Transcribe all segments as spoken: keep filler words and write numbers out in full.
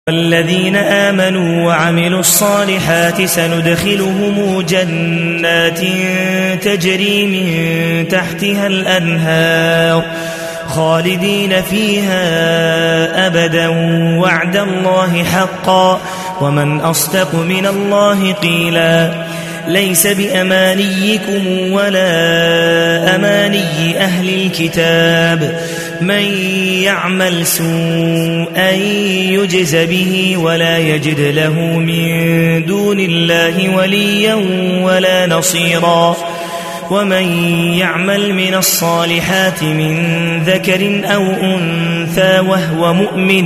الذين آمنوا وعملوا الصالحات سندخلهم جنات تجري من تحتها الأنهار خالدين فيها أبدا وعد الله حقا ومن أصدق من الله قيلا ليس بأمانيكم ولا أماني أهل الكتاب من يعمل سوءا يجز به ولا يجد له من دون الله وليا ولا نصيرا ومن يعمل من الصالحات من ذكر أو أنثى وهو مؤمن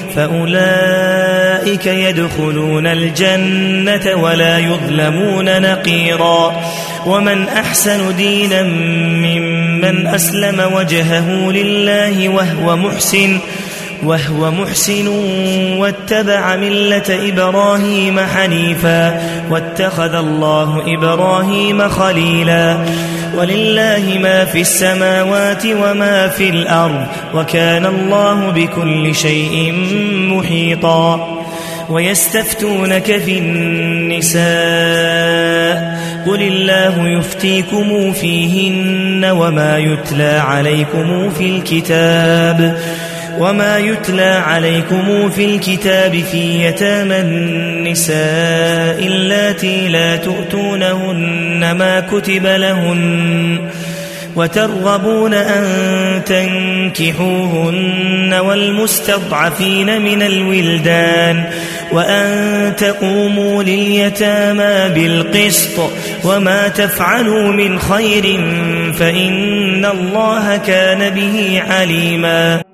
فأولئك يدخلون الجنة ولا يظلمون نقيرا ومن أحسن دينا ممن أسلم وجهه لله وهو محسن وهو محسن واتبع ملة إبراهيم حنيفا واتخذ الله إبراهيم خليلا ولله ما في السماوات وما في الأرض وكان الله بكل شيء محيطا ويستفتونك في النساء قل الله يفتيكم فيهن وما يتلى عليكم في الكتاب وما يتلى عليكم في الكتاب في يتامى النساء اللاتي لا تؤتونهن ما كتب لهن وترغبون أن تنكحوهن والمستضعفين من الولدان وأن تقوموا لليتامى بالقسط وما تفعلوا من خير فإن الله كان به عليما.